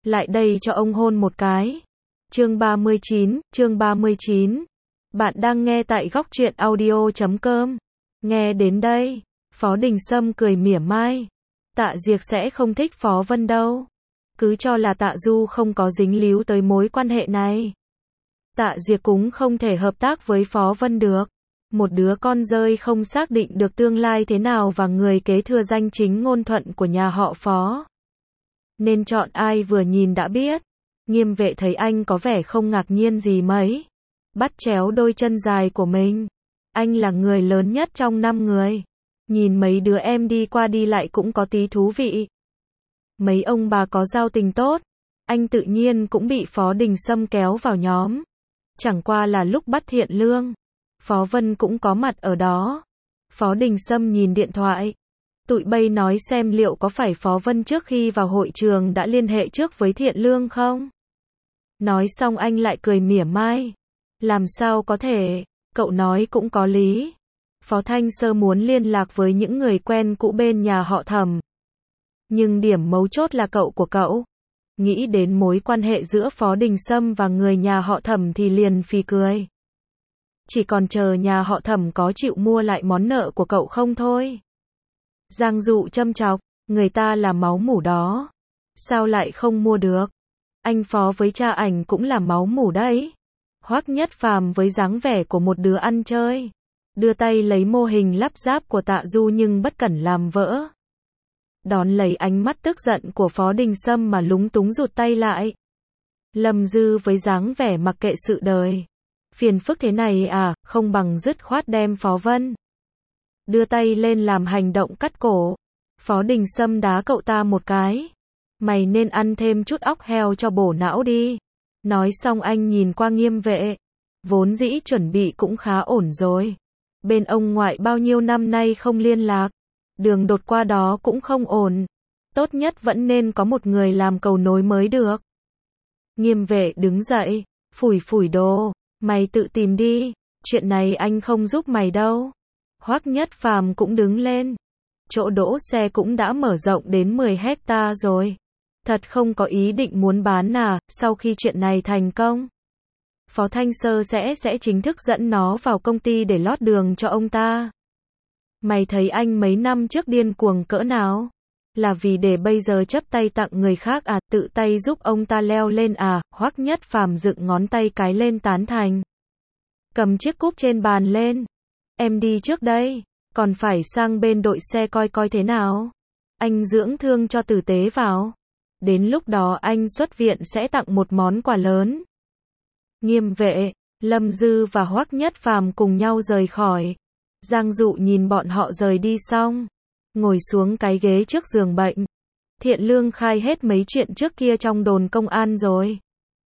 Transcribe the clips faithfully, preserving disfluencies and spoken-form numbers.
lại đây cho ông hôn một cái. Chương ba mươi chín, chương ba mươi chín. Bạn đang nghe tại góc truyện audio chấm com. Nghe đến đây, Phó Đình Sâm cười mỉa mai. Tạ Diệc sẽ không thích Phó Vân đâu. Cứ cho là Tạ Du không có dính líu tới mối quan hệ này. Tạ Diệc cũng không thể hợp tác với Phó Vân được. Một đứa con rơi không xác định được tương lai thế nào và người kế thừa danh chính ngôn thuận của nhà họ Phó. Nên chọn ai vừa nhìn đã biết. Nghiêm Vệ thấy anh có vẻ không ngạc nhiên gì mấy. Bắt chéo đôi chân dài của mình. Anh là người lớn nhất trong năm người. Nhìn mấy đứa em đi qua đi lại cũng có tí thú vị. Mấy ông bà có giao tình tốt. Anh tự nhiên cũng bị Phó Đình Sâm kéo vào nhóm. Chẳng qua là lúc bắt Thiện Lương. Phó Vân cũng có mặt ở đó. Phó Đình Sâm nhìn điện thoại. Tụi bay nói xem liệu có phải Phó Vân trước khi vào hội trường đã liên hệ trước với Thiện Lương không? Nói xong anh lại cười mỉa mai. Làm sao có thể, cậu nói cũng có lý. Phó Thanh Sơ muốn liên lạc với những người quen cũ bên nhà họ Thẩm. Nhưng điểm mấu chốt là cậu của cậu. Nghĩ đến mối quan hệ giữa Phó Đình Sâm và người nhà họ Thẩm thì liền phì cười. Chỉ còn chờ nhà họ Thẩm có chịu mua lại món nợ của cậu không thôi. Giang Dụ châm chọc, người ta là máu mủ đó. Sao lại không mua được? Anh Phó với cha ảnh cũng là máu mủ đấy. Hoắc Nhất Phàm với dáng vẻ của một đứa ăn chơi. Đưa tay lấy mô hình lắp ráp của Tạ Du nhưng bất cẩn làm vỡ. Đón lấy ánh mắt tức giận của Phó Đình Sâm mà lúng túng rụt tay lại. Lâm Dư với dáng vẻ mặc kệ sự đời. Phiền phức thế này à, không bằng dứt khoát đem Phó Vân. Đưa tay lên làm hành động cắt cổ. Phó Đình Sâm đá cậu ta một cái. Mày nên ăn thêm chút óc heo cho bổ não đi. Nói xong anh nhìn qua Nghiêm Vệ. Vốn dĩ chuẩn bị cũng khá ổn rồi. Bên ông ngoại bao nhiêu năm nay không liên lạc. Đường đột qua đó cũng không ổn. Tốt nhất vẫn nên có một người làm cầu nối mới được. Nghiêm Vệ đứng dậy. Phủi phủi đồ. Mày tự tìm đi. Chuyện này anh không giúp mày đâu. Hoắc Nhất Phàm cũng đứng lên. Chỗ đỗ xe cũng đã mở rộng đến mười hecta rồi. Thật không có ý định muốn bán à, sau khi chuyện này thành công. Phó Thanh Sơ sẽ sẽ chính thức dẫn nó vào công ty để lót đường cho ông ta. Mày thấy anh mấy năm trước điên cuồng cỡ nào? Là vì để bây giờ chấp tay tặng người khác à, tự tay giúp ông ta leo lên à? Hoắc Nhất Phàm dựng ngón tay cái lên tán thành. Cầm chiếc cúp trên bàn lên. Em đi trước đây, còn phải sang bên đội xe coi coi thế nào. Anh dưỡng thương cho tử tế vào. Đến lúc đó anh xuất viện sẽ tặng một món quà lớn. Nghiêm Vệ, Lâm Dư và Hoắc Nhất Phàm cùng nhau rời khỏi. Giang Dụ nhìn bọn họ rời đi xong, ngồi xuống cái ghế trước giường bệnh. Thiện Lương khai hết mấy chuyện trước kia trong đồn công an rồi.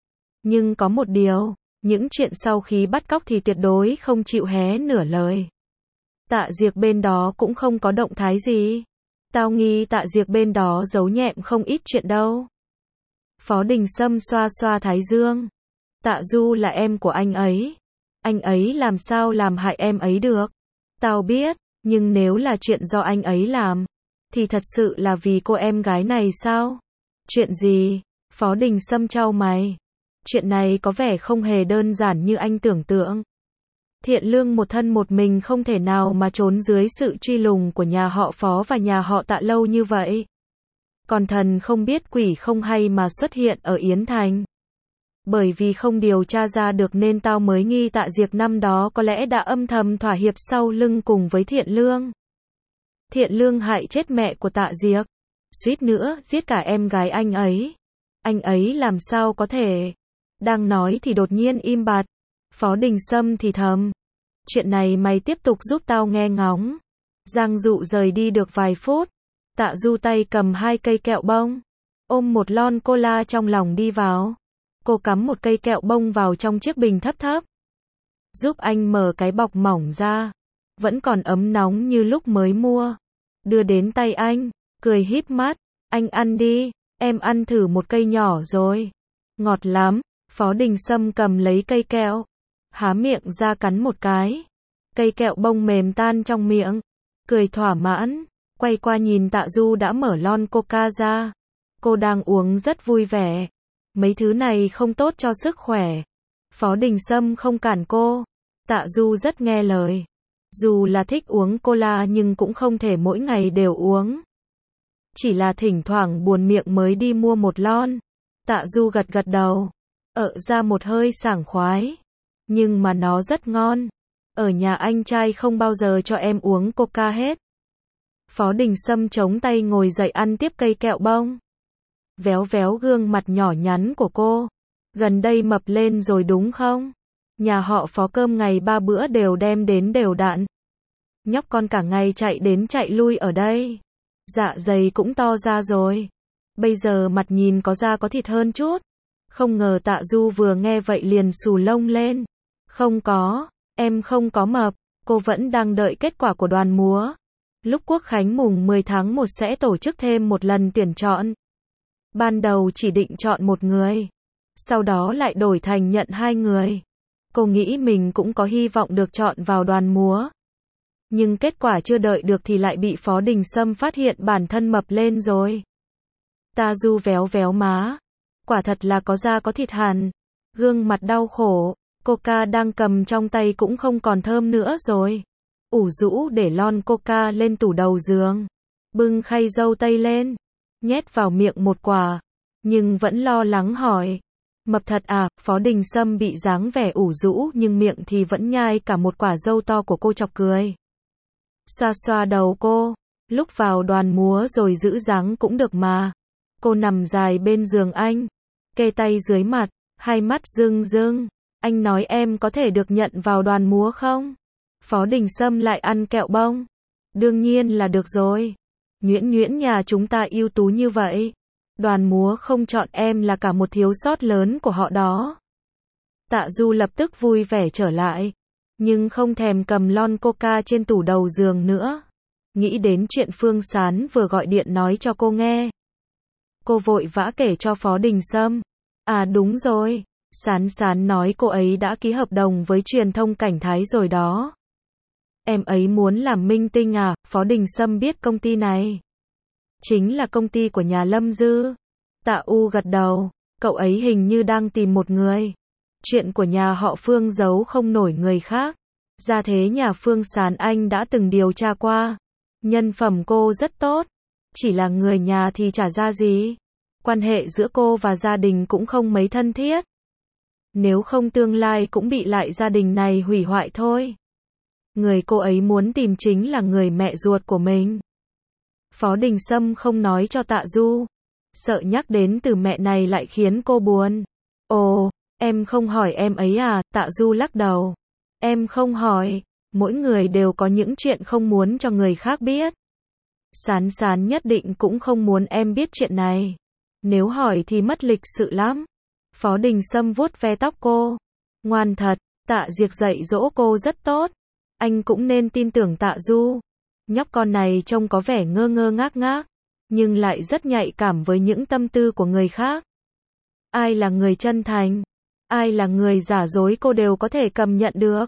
Nhưng có một điều, những chuyện sau khi bắt cóc thì tuyệt đối không chịu hé nửa lời. Tạ Diệc bên đó cũng không có động thái gì. Tao nghi Tạ Diệc bên đó giấu nhẹm không ít chuyện đâu. Phó Đình Sâm xoa xoa thái dương. Tạ Du là em của anh ấy. Anh ấy làm sao làm hại em ấy được. Tao biết, nhưng nếu là chuyện do anh ấy làm, thì thật sự là vì cô em gái này sao? Chuyện gì? Phó Đình Sâm chau mày. Chuyện này có vẻ không hề đơn giản như anh tưởng tượng. Thiện Lương một thân một mình không thể nào mà trốn dưới sự truy lùng của nhà họ Phó và nhà họ Tạ lâu như vậy. Còn thần không biết quỷ không hay mà xuất hiện ở Yến Thành. Bởi vì không điều tra ra được nên tao mới nghi Tạ Diệc năm đó có lẽ đã âm thầm thỏa hiệp sau lưng cùng với Thiện Lương. Thiện Lương hại chết mẹ của Tạ Diệc. Suýt nữa giết cả em gái anh ấy. Anh ấy làm sao có thể. Đang nói thì đột nhiên im bặt. Phó Đình Sâm thì thầm. Chuyện này mày tiếp tục giúp tao nghe ngóng. Giang Dụ rời đi được vài phút. Tạ Du tay cầm hai cây kẹo bông. Ôm một lon cola trong lòng đi vào. Cô cắm một cây kẹo bông vào trong chiếc bình thấp thấp. Giúp anh mở cái bọc mỏng ra. Vẫn còn ấm nóng như lúc mới mua. Đưa đến tay anh. Cười híp mắt. Anh ăn đi. Em ăn thử một cây nhỏ rồi. Ngọt lắm. Phó Đình Sâm cầm lấy cây kẹo. Há miệng ra cắn một cái. Cây kẹo bông mềm tan trong miệng. Cười thỏa mãn. Quay qua nhìn Tạ Du đã mở lon coca ra. Cô đang uống rất vui vẻ. Mấy thứ này không tốt cho sức khỏe. Phó Đình Sâm không cản cô. Tạ Du rất nghe lời. Dù là thích uống cola nhưng cũng không thể mỗi ngày đều uống. Chỉ là thỉnh thoảng buồn miệng mới đi mua một lon. Tạ Du gật gật đầu. Ợ ra một hơi sảng khoái. Nhưng mà nó rất ngon. Ở nhà anh trai không bao giờ cho em uống coca hết. Phó Đình Sâm chống tay ngồi dậy ăn tiếp cây kẹo bông. Véo véo gương mặt nhỏ nhắn của cô. Gần đây mập lên rồi đúng không? Nhà họ Phó cơm ngày ba bữa đều đem đến đều đặn. Nhóc con cả ngày chạy đến chạy lui ở đây. Dạ dày cũng to ra rồi. Bây giờ mặt nhìn có da có thịt hơn chút. Không ngờ Tạ Du vừa nghe vậy liền xù lông lên. Không có, em không có mập. Cô vẫn đang đợi kết quả của đoàn múa. Lúc Quốc khánh mùng mười tháng một sẽ tổ chức thêm một lần tuyển chọn. Ban đầu chỉ định chọn một người. Sau đó lại đổi thành nhận hai người. Cô nghĩ mình cũng có hy vọng được chọn vào đoàn múa. Nhưng kết quả chưa đợi được thì lại bị Phó Đình Sâm phát hiện bản thân mập lên rồi. Tạ Du véo véo má. Quả thật là có da có thịt hẳn. Gương mặt đau khổ. Coca đang cầm trong tay cũng không còn thơm nữa rồi. Ủ rũ để lon coca lên tủ đầu giường. Bưng khay dâu tây lên. Nhét vào miệng một quả. Nhưng vẫn lo lắng hỏi. Mập thật à? Phó Đình Sâm bị dáng vẻ ủ rũ nhưng miệng thì vẫn nhai cả một quả dâu to của cô chọc cười. Xoa xoa đầu cô. Lúc vào đoàn múa rồi giữ dáng cũng được mà. Cô nằm dài bên giường anh. Kê tay dưới mặt. Hai mắt rưng rưng. Anh nói em có thể được nhận vào đoàn múa không? Phó Đình Sâm lại ăn kẹo bông. Đương nhiên là được rồi. Nhuyễn nhuyễn nhà chúng ta ưu tú như vậy. Đoàn múa không chọn em là cả một thiếu sót lớn của họ đó. Tạ Du lập tức vui vẻ trở lại. Nhưng không thèm cầm lon coca trên tủ đầu giường nữa. Nghĩ đến chuyện Phương Sán vừa gọi điện nói cho cô nghe. Cô vội vã kể cho Phó Đình Sâm. À đúng rồi. Sán Sán nói cô ấy đã ký hợp đồng với truyền thông Cảnh Thái rồi đó. Em ấy muốn làm minh tinh à? Phó Đình Sâm biết công ty này. Chính là công ty của nhà Lâm Dư. Tạ U gật đầu. Cậu ấy hình như đang tìm một người. Chuyện của nhà họ Phương giấu không nổi người khác. Gia thế nhà Phương Sán anh đã từng điều tra qua. Nhân phẩm cô rất tốt. Chỉ là người nhà thì chả ra gì. Quan hệ giữa cô và gia đình cũng không mấy thân thiết. Nếu không tương lai cũng bị lại gia đình này hủy hoại thôi. Người cô ấy muốn tìm chính là người mẹ ruột của mình. Phó Đình Sâm không nói cho Tạ Du. Sợ nhắc đến từ mẹ này lại khiến cô buồn. Ồ, em không hỏi em ấy à? Tạ Du lắc đầu. Em không hỏi. Mỗi người đều có những chuyện không muốn cho người khác biết. Sán Sán nhất định cũng không muốn em biết chuyện này. Nếu hỏi thì mất lịch sự lắm. Phó Đình Sâm vuốt ve tóc cô. Ngoan thật. Tạ Diệc dạy dỗ cô rất tốt. Anh cũng nên tin tưởng Tạ Du. Nhóc con này trông có vẻ ngơ ngơ ngác ngác, nhưng lại rất nhạy cảm với những tâm tư của người khác. Ai là người chân thành, ai là người giả dối cô đều có thể cầm nhận được.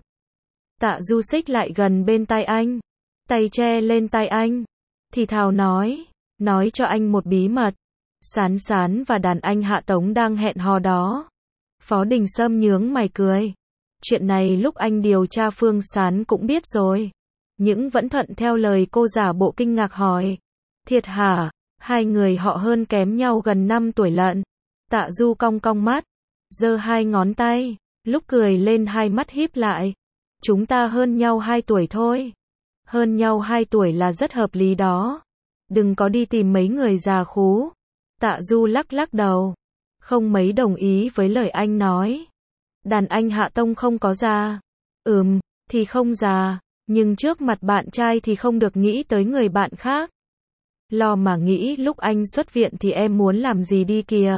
Tạ Du xích lại gần bên tai anh, tay che lên tai anh, thì thào nói, nói cho anh một bí mật. Sán Sán và đàn anh Hạ Tống đang hẹn hò đó. Phó Đình Sâm nhướng mày cười. Chuyện này lúc anh điều tra Phương Sán cũng biết rồi. Nhưng vẫn thuận theo lời cô giả bộ kinh ngạc hỏi. Thiệt hả? Hai người họ hơn kém nhau gần năm tuổi lận. Tạ Du cong cong mắt, giơ hai ngón tay, lúc cười lên hai mắt híp lại. Chúng ta hơn nhau hai tuổi thôi. Hơn nhau hai tuổi là rất hợp lý đó. Đừng có đi tìm mấy người già khú. Tạ Du lắc lắc đầu, không mấy đồng ý với lời anh nói. Đàn anh Hạ Tông không có già. Ừm, thì không già, nhưng trước mặt bạn trai thì không được nghĩ tới người bạn khác. Lo mà nghĩ lúc anh xuất viện thì em muốn làm gì đi kìa.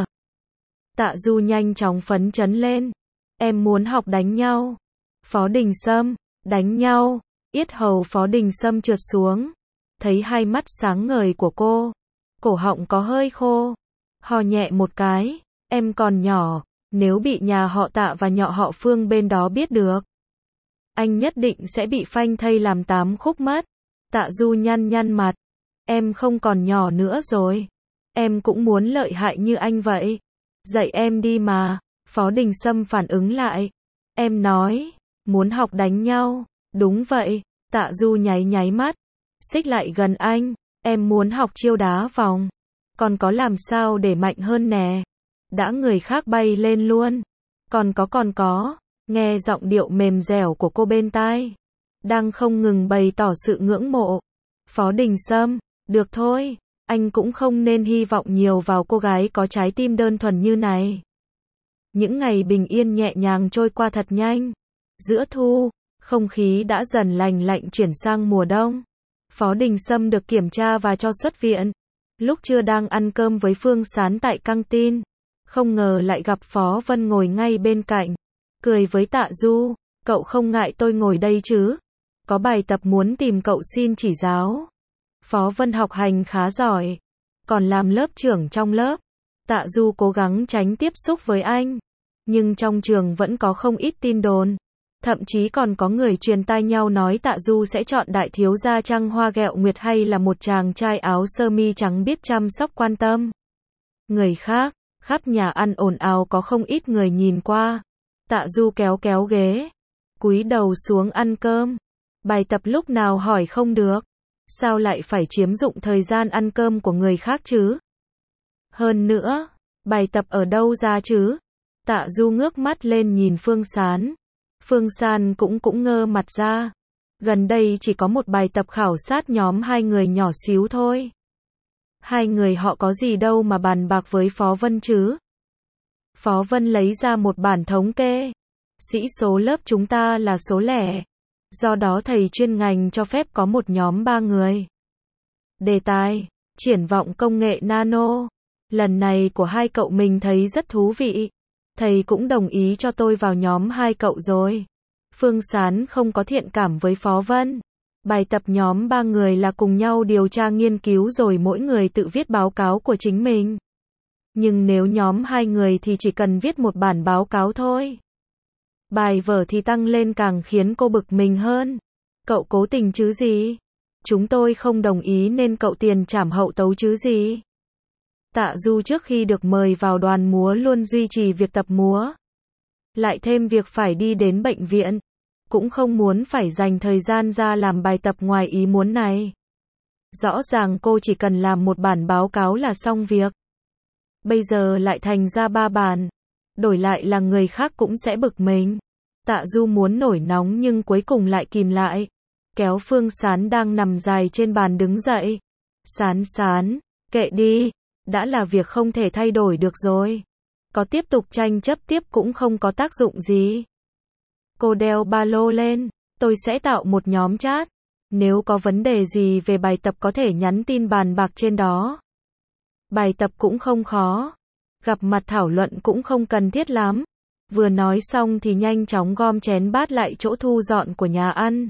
Tạ Du nhanh chóng phấn chấn lên. Em muốn học đánh nhau. Phó Đình Sâm, đánh nhau. Yết hầu Phó Đình Sâm trượt xuống. Thấy hai mắt sáng ngời của cô. Cổ họng có hơi khô. Ho nhẹ một cái. Em còn nhỏ. Nếu bị nhà họ Tạ và nhà họ Phương bên đó biết được, anh nhất định sẽ bị phanh thây làm tám khúc mất. Tạ Du nhăn nhăn mặt. Em không còn nhỏ nữa rồi. Em cũng muốn lợi hại như anh vậy. Dạy em đi mà. Phó Đình Sâm phản ứng lại. Em nói, muốn học đánh nhau. Đúng vậy. Tạ Du nháy nháy mắt. Xích lại gần anh. Em muốn học chiêu đá vòng. Còn có làm sao để mạnh hơn nè. Đã người khác bay lên luôn. Còn có còn có. Nghe giọng điệu mềm dẻo của cô bên tai. Đang không ngừng bày tỏ sự ngưỡng mộ. Phó Đình Sâm, được thôi. Anh cũng không nên hy vọng nhiều vào cô gái có trái tim đơn thuần như này. Những ngày bình yên nhẹ nhàng trôi qua thật nhanh. Giữa thu, không khí đã dần lành lạnh chuyển sang mùa đông. Phó Đình Sâm được kiểm tra và cho xuất viện. Lúc trưa đang ăn cơm với Phương Sán tại căng tin. Không ngờ lại gặp Phó Vân ngồi ngay bên cạnh. Cười với Tạ Du, cậu không ngại tôi ngồi đây chứ? Có bài tập muốn tìm cậu xin chỉ giáo. Phó Vân học hành khá giỏi, còn làm lớp trưởng trong lớp. Tạ Du cố gắng tránh tiếp xúc với anh. Nhưng trong trường vẫn có không ít tin đồn. Thậm chí còn có người truyền tai nhau nói Tạ Du sẽ chọn đại thiếu gia trăng hoa ghẹo nguyệt hay là một chàng trai áo sơ mi trắng biết chăm sóc quan tâm. Người khác, khắp nhà ăn ồn ào có không ít người nhìn qua. Tạ Du kéo kéo ghế, cúi đầu xuống ăn cơm. Bài tập lúc nào hỏi không được. Sao lại phải chiếm dụng thời gian ăn cơm của người khác chứ? Hơn nữa, bài tập ở đâu ra chứ? Tạ Du ngước mắt lên nhìn Phương Sán. Phương Sán cũng cũng ngơ mặt ra. Gần đây chỉ có một bài tập khảo sát nhóm hai người nhỏ xíu thôi. Hai người họ có gì đâu mà bàn bạc với Phó Vân chứ? Phó Vân lấy ra một bản thống kê. Sĩ số lớp chúng ta là số lẻ. Do đó thầy chuyên ngành cho phép có một nhóm ba người. Đề tài, triển vọng công nghệ nano. Lần này của hai cậu mình thấy rất thú vị. Thầy cũng đồng ý cho tôi vào nhóm hai cậu rồi. Phương Sán không có thiện cảm với Phó Vân. Bài tập nhóm ba người là cùng nhau điều tra nghiên cứu rồi mỗi người tự viết báo cáo của chính mình. Nhưng nếu nhóm hai người thì chỉ cần viết một bản báo cáo thôi. Bài vở thì tăng lên càng khiến cô bực mình hơn. Cậu cố tình chứ gì? Chúng tôi không đồng ý nên cậu tiền trảm hậu tấu chứ gì? Tạ Du trước khi được mời vào đoàn múa luôn duy trì việc tập múa. Lại thêm việc phải đi đến bệnh viện. Cũng không muốn phải dành thời gian ra làm bài tập ngoài ý muốn này. Rõ ràng cô chỉ cần làm một bản báo cáo là xong việc. Bây giờ lại thành ra ba bản. Đổi lại là người khác cũng sẽ bực mình. Tạ Du muốn nổi nóng nhưng cuối cùng lại kìm lại. Kéo Phương Sán đang nằm dài trên bàn đứng dậy. Sán Sán, kệ đi. Đã là việc không thể thay đổi được rồi. Có tiếp tục tranh chấp tiếp cũng không có tác dụng gì. Cô đeo ba lô lên. Tôi sẽ tạo một nhóm chat. Nếu có vấn đề gì về bài tập có thể nhắn tin bàn bạc trên đó. Bài tập cũng không khó. Gặp mặt thảo luận cũng không cần thiết lắm. Vừa nói xong thì nhanh chóng gom chén bát lại chỗ thu dọn của nhà ăn.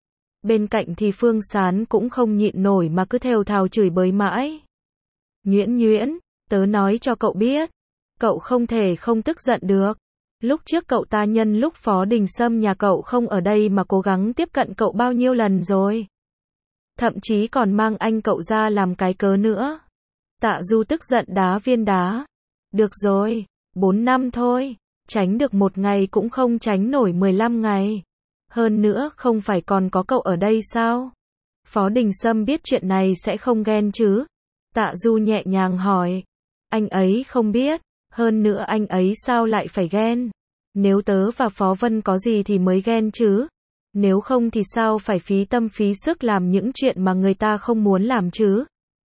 Bên cạnh thì Phương Sán cũng không nhịn nổi mà cứ thều thào chửi bới mãi. Nhuyễn nhuyễn, tớ nói cho cậu biết. Cậu không thể không tức giận được. Lúc trước cậu ta nhân lúc Phó Đình Sâm nhà cậu không ở đây mà cố gắng tiếp cận cậu bao nhiêu lần rồi. Thậm chí còn mang anh cậu ra làm cái cớ nữa. Tạ Du tức giận đá viên đá. Được rồi, bốn năm thôi. Tránh được một ngày cũng không tránh nổi mười lăm ngày. Hơn nữa không phải còn có cậu ở đây sao? Phó Đình Sâm biết chuyện này sẽ không ghen chứ? Tạ Du nhẹ nhàng hỏi. Anh ấy không biết. Hơn nữa anh ấy sao lại phải ghen? Nếu tớ và Phó Vân có gì thì mới ghen chứ? Nếu không thì sao phải phí tâm phí sức làm những chuyện mà người ta không muốn làm chứ?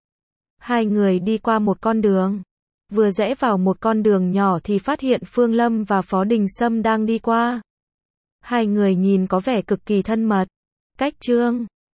Hai người đi qua một con đường. Vừa rẽ vào một con đường nhỏ thì phát hiện Phương Lâm và Phó Đình Sâm đang đi qua. Hai người nhìn có vẻ cực kỳ thân mật. Cách Trương,